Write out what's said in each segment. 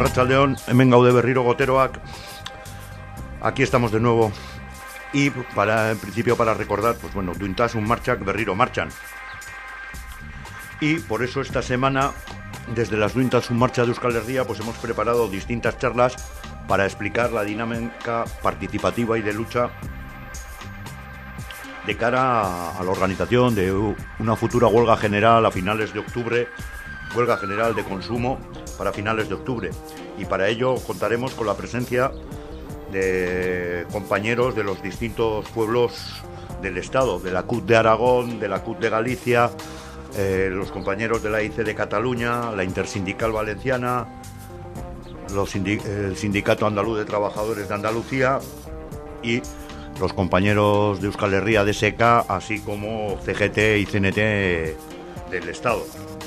Arratsaldeon, hemen gaude berriro goteroak. Aquí estamos de nuevo. Y en principio para recordar, pues bueno, duintasun martxak berriro marchan. Y por eso esta semana, desde las duintasun marcha de Euskal Herria, pues hemos preparado distintas charlas para explicar la dinámica participativa y de lucha de cara a la organización de una futura huelga general a finales de octubre, huelga general de consumo para finales de octubre. Y para ello contaremos con la presencia de compañeros de los distintos pueblos del Estado, de la CUT de Aragón, de la CUT de Galicia, los compañeros de la IC de Cataluña, la Intersindical Valenciana, el Sindicato Andaluz de Trabajadores de Andalucía y los compañeros de Euskal Herria DSK, así como CGT y CNT del Estado.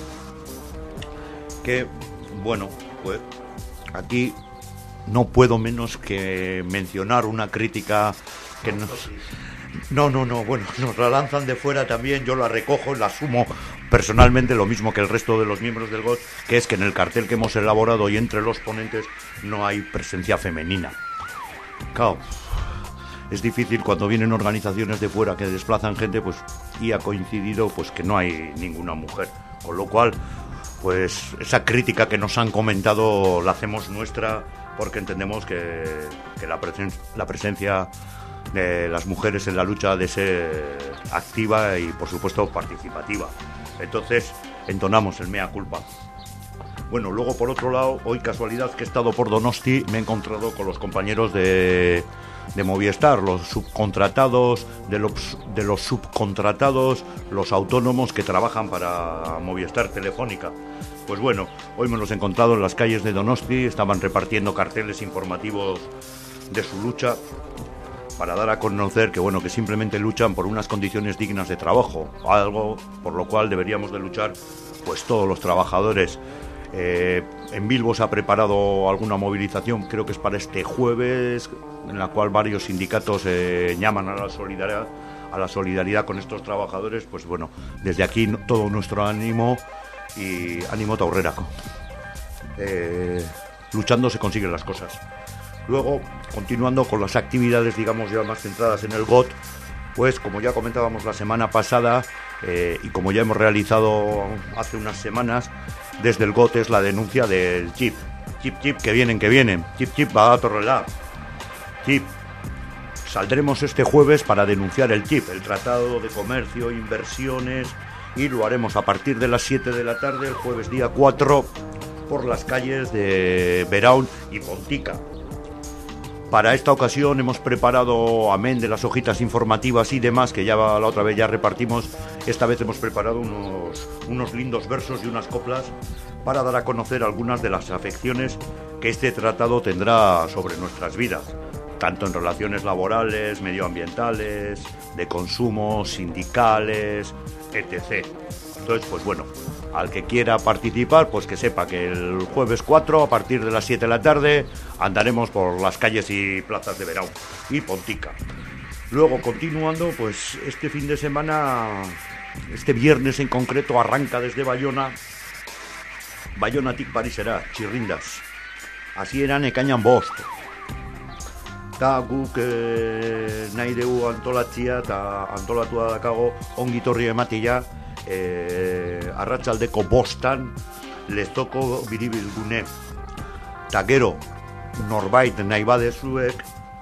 Que, bueno, pues aquí no puedo menos que mencionar una crítica que nos... No, bueno, nos la lanzan de fuera también, yo la recojo, la asumo personalmente, lo mismo que el resto de los miembros del GOT, que es que en el cartel que hemos elaborado y entre los ponentes no hay presencia femenina. Claro, es difícil cuando vienen organizaciones de fuera que desplazan gente, pues, y ha coincidido pues que no hay ninguna mujer, con lo cual, pues esa crítica que nos han comentado la hacemos nuestra, porque entendemos que la presencia de las mujeres en la lucha ha de ser activa y por supuesto participativa. Entonces entonamos el mea culpa. Bueno, luego por otro lado, hoy casualidad que he estado por Donosti, me he encontrado con los compañeros de Movistar, los subcontratados, de los subcontratados, los autónomos que trabajan para Movistar Telefónica. Pues bueno, hoy me los he encontrado en las calles de Donosti, estaban repartiendo carteles informativos de su lucha para dar a conocer que bueno, que simplemente luchan por unas condiciones dignas de trabajo, algo por lo cual deberíamos de luchar pues todos los trabajadores. En Bilbo se ha preparado alguna movilización, creo que es para este jueves, en la cual varios sindicatos llaman a la solidaridad con estos trabajadores. Pues bueno, desde aquí todo nuestro ánimo y ánimo taurreraco. Luchando se consiguen las cosas. Luego, continuando con las actividades, digamos, ya más centradas en el GOT, pues como ya comentábamos la semana pasada y como ya hemos realizado hace unas semanas, desde el GOT es la denuncia del chip, que vienen, chip, va a Torrelá, chip. Saldremos este jueves para denunciar el chip, el Tratado de Comercio, Inversiones, y lo haremos a partir de las 7 de la tarde, el jueves día 4, por las calles de Beraun y Pontica. Para esta ocasión hemos preparado, amén de las hojitas informativas y demás, que ya la otra vez ya repartimos, esta vez hemos preparado unos lindos versos y unas coplas para dar a conocer algunas de las afecciones que este tratado tendrá sobre nuestras vidas, tanto en relaciones laborales, medioambientales, de consumo, sindicales, etc. Entonces, pues bueno, al que quiera participar, pues que sepa que el jueves 4, a partir de las 7 de la tarde, andaremos por las calles y plazas de Beraun y Pontica. Luego, continuando, pues este fin de semana, este viernes en concreto, arranca desde Baionatik Parisera, Txirrindas. Hasieran ekainan 5. Eta guk nahi dugu antolatzia eta antolatua dakago ongi torri ematia arratsaldeko 5 Lezoko biribilgune. Eta gero norbait nahi badezuek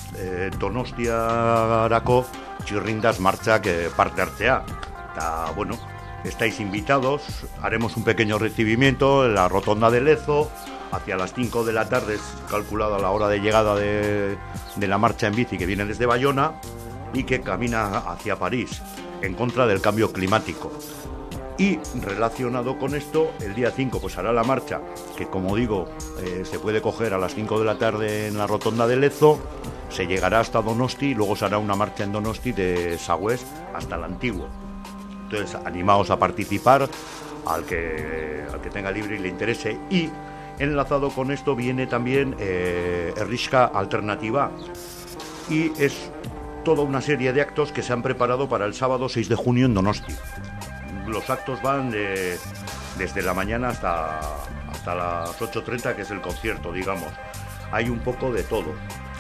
Donostiarako Txirrindas martxak parte hartzea. Eta bueno, estáis invitados, haremos un pequeño recibimiento en la rotonda de Lezo. Hacia las 5 de la tarde es calculada la hora de llegada de la marcha en bici que viene desde Bayona y que camina hacia París en contra del cambio climático. Y relacionado con esto, el día 5 pues hará la marcha, que como digo, se puede coger a las 5 de la tarde en la rotonda de Lezo, se llegará hasta Donosti y luego se hará una marcha en Donosti de Sagüés hasta el Antiguo. Entonces, animaos a participar al que tenga libre y le interese. Y enlazado con esto viene también Herrixka Alternativa, y es toda una serie de actos que se han preparado para el sábado 6 de junio en Donosti. Los actos van desde la mañana hasta hasta las 8:30, que es el concierto, digamos. Hay un poco de todo.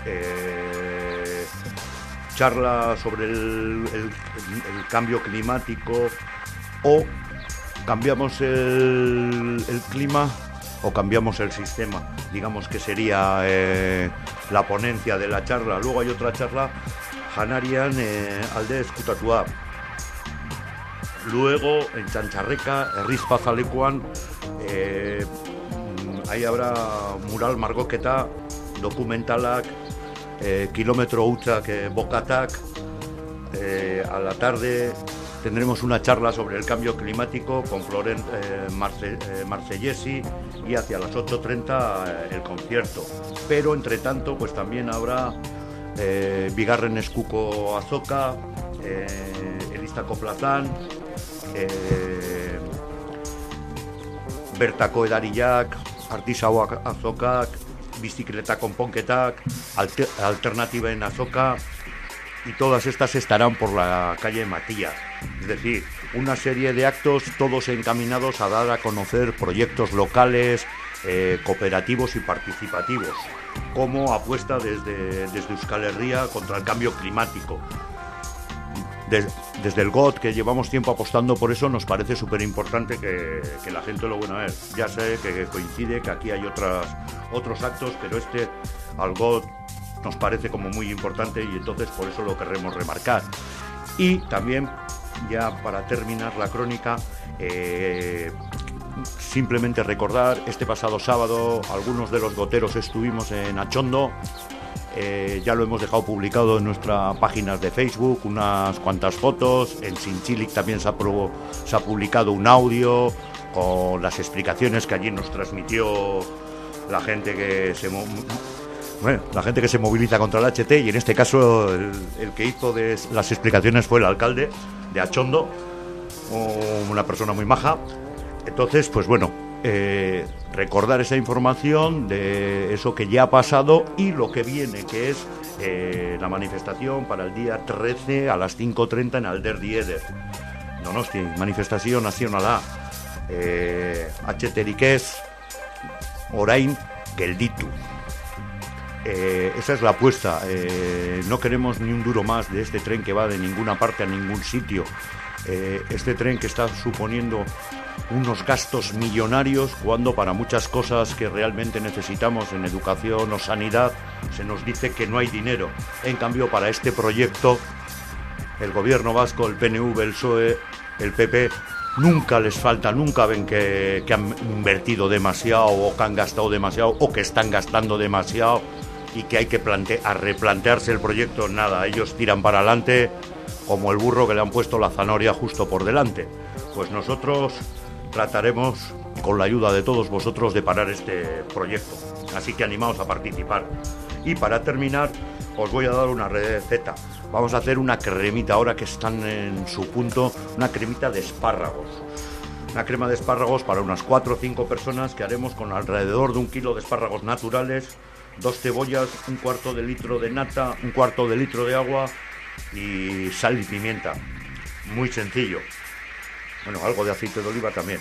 Charla sobre el cambio climático, o cambiamos el clima o cambiamos el sistema, digamos que sería la ponencia de la charla. Luego hay otra charla, Janarian alde eskutatua. Luego en Txantxarreka, Errizpazalekuan, ahí habrá mural margoketa, dokumentalak, kilómetro hutsak bokatak. A la tarde tendremos una charla sobre el cambio climático con Florent Marsellesi, y hacia las 8:30 el concierto. Pero entre tanto pues también habrá bigarren eskuko azoka, eliztako plazan, bertako edariak, artisauak azokak, bizikleta konponketak, alternativen azoka, y todas estas estarán por la calle Matías. Es decir, una serie de actos todos encaminados a dar a conocer proyectos locales, cooperativos y participativos, como apuesta desde Euskal Herria contra el cambio climático. Desde el GOT, que llevamos tiempo apostando por eso, nos parece súper importante que la gente lo bueno es. Ya sé que coincide que aquí hay otros actos, pero al GOT nos parece como muy importante, y entonces por eso lo queremos remarcar. Y también, ya para terminar la crónica, simplemente recordar, este pasado sábado algunos de los goteros estuvimos en Atxondo. Ya lo hemos dejado publicado en nuestras páginas de Facebook, unas cuantas fotos. En Sintxilic también se ha publicado un audio con las explicaciones que allí nos transmitió la gente que se moviliza contra el HT, y en este caso el que hizo las explicaciones fue el alcalde de Atxondo, una persona muy maja. Entonces, pues bueno, recordar esa información de eso que ya ha pasado y lo que viene, que es la manifestación para el día 13 a las 5:30 en Alderdi Eder. Donosti, manifestación nazionala. HTrik ez, orain gelditu. Esa es la apuesta. No queremos ni un duro más de este tren que va de ninguna parte a ningún sitio. Este tren que está suponiendo unos gastos millonarios, cuando para muchas cosas que realmente necesitamos en educación o sanidad se nos dice que no hay dinero. En cambio, para este proyecto, el gobierno vasco, el PNV, el PSOE, el PP, nunca les falta, nunca ven que han invertido demasiado, o que han gastado demasiado, o que están gastando demasiado, y que hay que replantearse el proyecto. Nada, ellos tiran para adelante como el burro que le han puesto la zanahoria justo por delante. Pues nosotros trataremos, con la ayuda de todos vosotros, de parar este proyecto. Así que animaos a participar. Y para terminar, os voy a dar una receta. Vamos a hacer una cremita, ahora que están en su punto, una cremita de espárragos. Una crema de espárragos para unas 4 o 5 personas, que haremos con alrededor de 1 kilo de espárragos naturales, 2 cebollas, 1/4 de litro de nata, 1/4 de litro de agua y sal y pimienta. Muy sencillo. Bueno, algo de aceite de oliva también.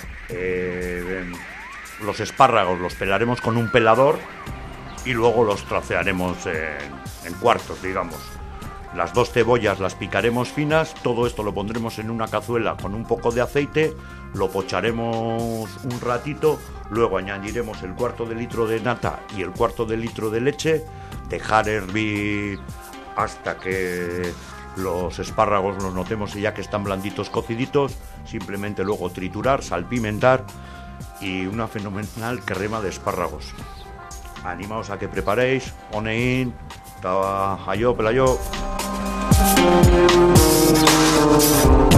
Los espárragos los pelaremos con un pelador y luego los trocearemos en cuartos, digamos. Las 2 cebollas las picaremos finas. Todo esto lo pondremos en una cazuela con un poco de aceite, lo pocharemos un ratito, luego añadiremos el 1/4 de litro de nata y el 1/4 de litro de leche, dejar hervir hasta que los espárragos los notemos, y ya que están blanditos, cociditos, simplemente luego triturar, salpimentar, y una fenomenal crema de espárragos. Animaos a que preparéis. Onein, ta ayo, pelayo.